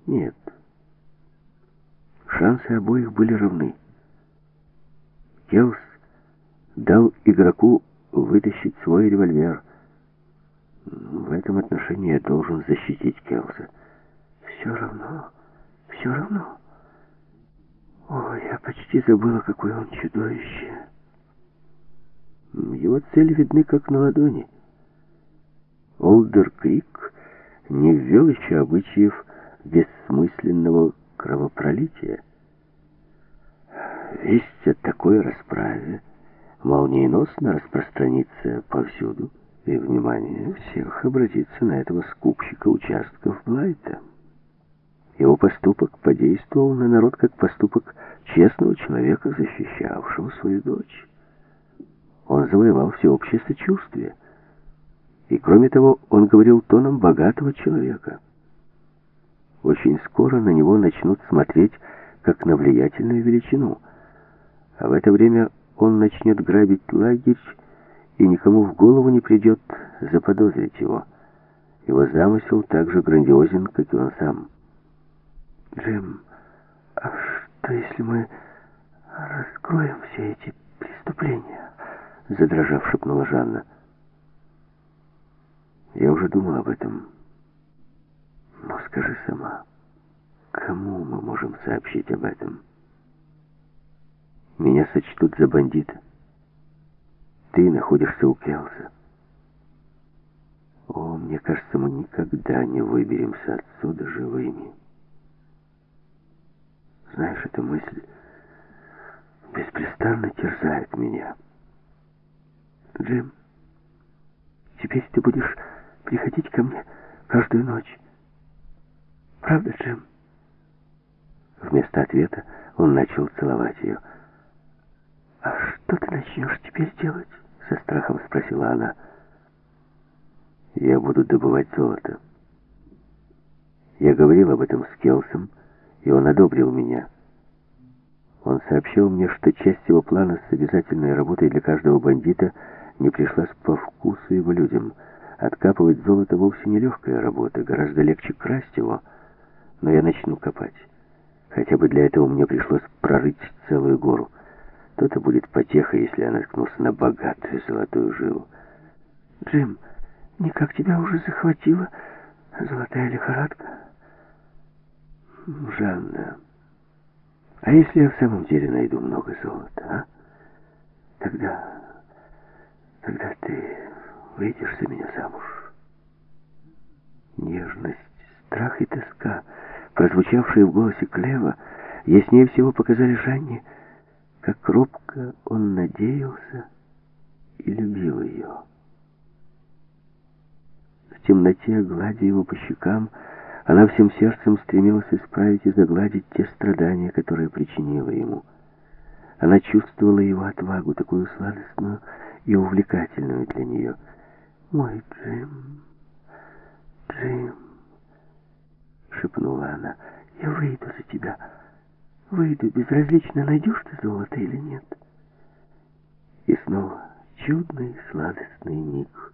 Нет. Шансы обоих были равны. Келс дал игроку вытащить свой револьвер. В этом отношении я должен защитить Келса. Все равно, все равно. О, я почти забыла, какое он чудовище. Его цели видны как на ладони. Олдер-Крик не ввел еще обычаев бессмысленного кровопролития. Весть о такой расправе молниеносно распространится повсюду, и внимание всех обратится на этого скупщика участков Блайта. Его поступок подействовал на народ как поступок честного человека, защищавшего свою дочь. Он завоевал всеобщее сочувствие. И кроме того, он говорил тоном богатого человека. Очень скоро на него начнут смотреть как на влиятельную величину. А в это время он начнет грабить лагерь, и никому в голову не придет заподозрить его. Его замысел так же грандиозен, как и он сам. Джим, а что если мы раскроем все эти преступления? Задрожав, шепнула Жанна. Я уже думал об этом. Но скажи сама, кому мы можем сообщить об этом? Меня сочтут за бандита. Ты находишься у Келса. О, мне кажется, мы никогда не выберемся отсюда живыми. Знаешь, эта мысль беспрестанно терзает меня. Джим, теперь ты будешь приходить ко мне каждую ночь. Правда, Джим? Вместо ответа он начал целовать ее. «А что ты начнешь теперь делать?» — со страхом спросила она. «Я буду добывать золото. Я говорил об этом с Келсом, и он одобрил меня. Он сообщил мне, что часть его плана с обязательной работой для каждого бандита не пришлась по вкусу его людям. Откапывать золото вовсе не легкая работа, гораздо легче красть его. Но я начну копать. Хотя бы для этого мне пришлось прорыть целую гору. То-то будет потеха, если я наткнусь на богатую золотую жилу». «Джим, никак тебя уже захватила золотая лихорадка?» «Жанна, а если я в самом деле найду много золота, а? Тогда ты выйдешь за меня замуж?» Нежность, страх и тоска, прозвучавшие в голосе Клева, яснее всего показали Жанне, как робко он надеялся и любил ее. В темноте, гладя его по щекам, она всем сердцем стремилась исправить и загладить те страдания, которые причинила ему. Она чувствовала его отвагу, такую сладостную и увлекательную для нее. «Мой Джим, Джим», — шепнула она, — «я выйду за тебя. Выйду, безразлично, найдешь ты золото или нет». И снова чудный сладостный миг.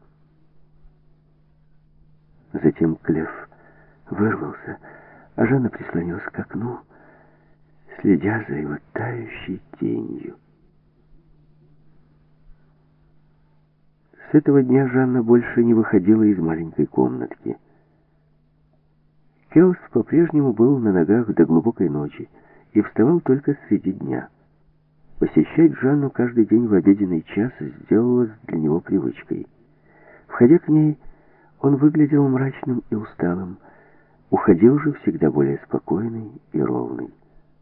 Затем Клев вырвался, а Жанна прислонилась к окну, следя за его тающей тенью. С этого дня Жанна больше не выходила из маленькой комнатки. Келс по-прежнему был на ногах до глубокой ночи и вставал только среди дня. Посещать Жанну каждый день в обеденный час сделалось для него привычкой. Входя к ней, он выглядел мрачным и усталым, уходил же всегда более спокойный и ровный.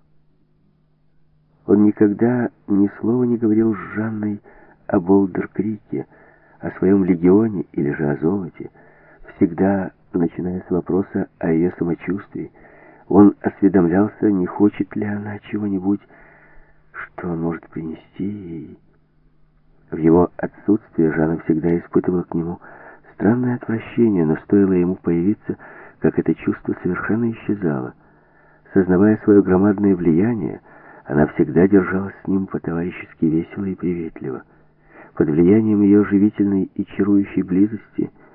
Он никогда ни слова не говорил с Жанной об Олдер-Крике, о своем легионе или же о золоте. Всегда, начиная с вопроса о ее самочувствии, он осведомлялся, не хочет ли она чего-нибудь, что он может принести ей. В его отсутствие Жанна всегда испытывала к нему странное отвращение, но стоило ему появиться, как это чувство совершенно исчезало. Сознавая свое громадное влияние, она всегда держалась с ним по-товарищески весело и приветливо. Под влиянием ее живительной и чарующей близости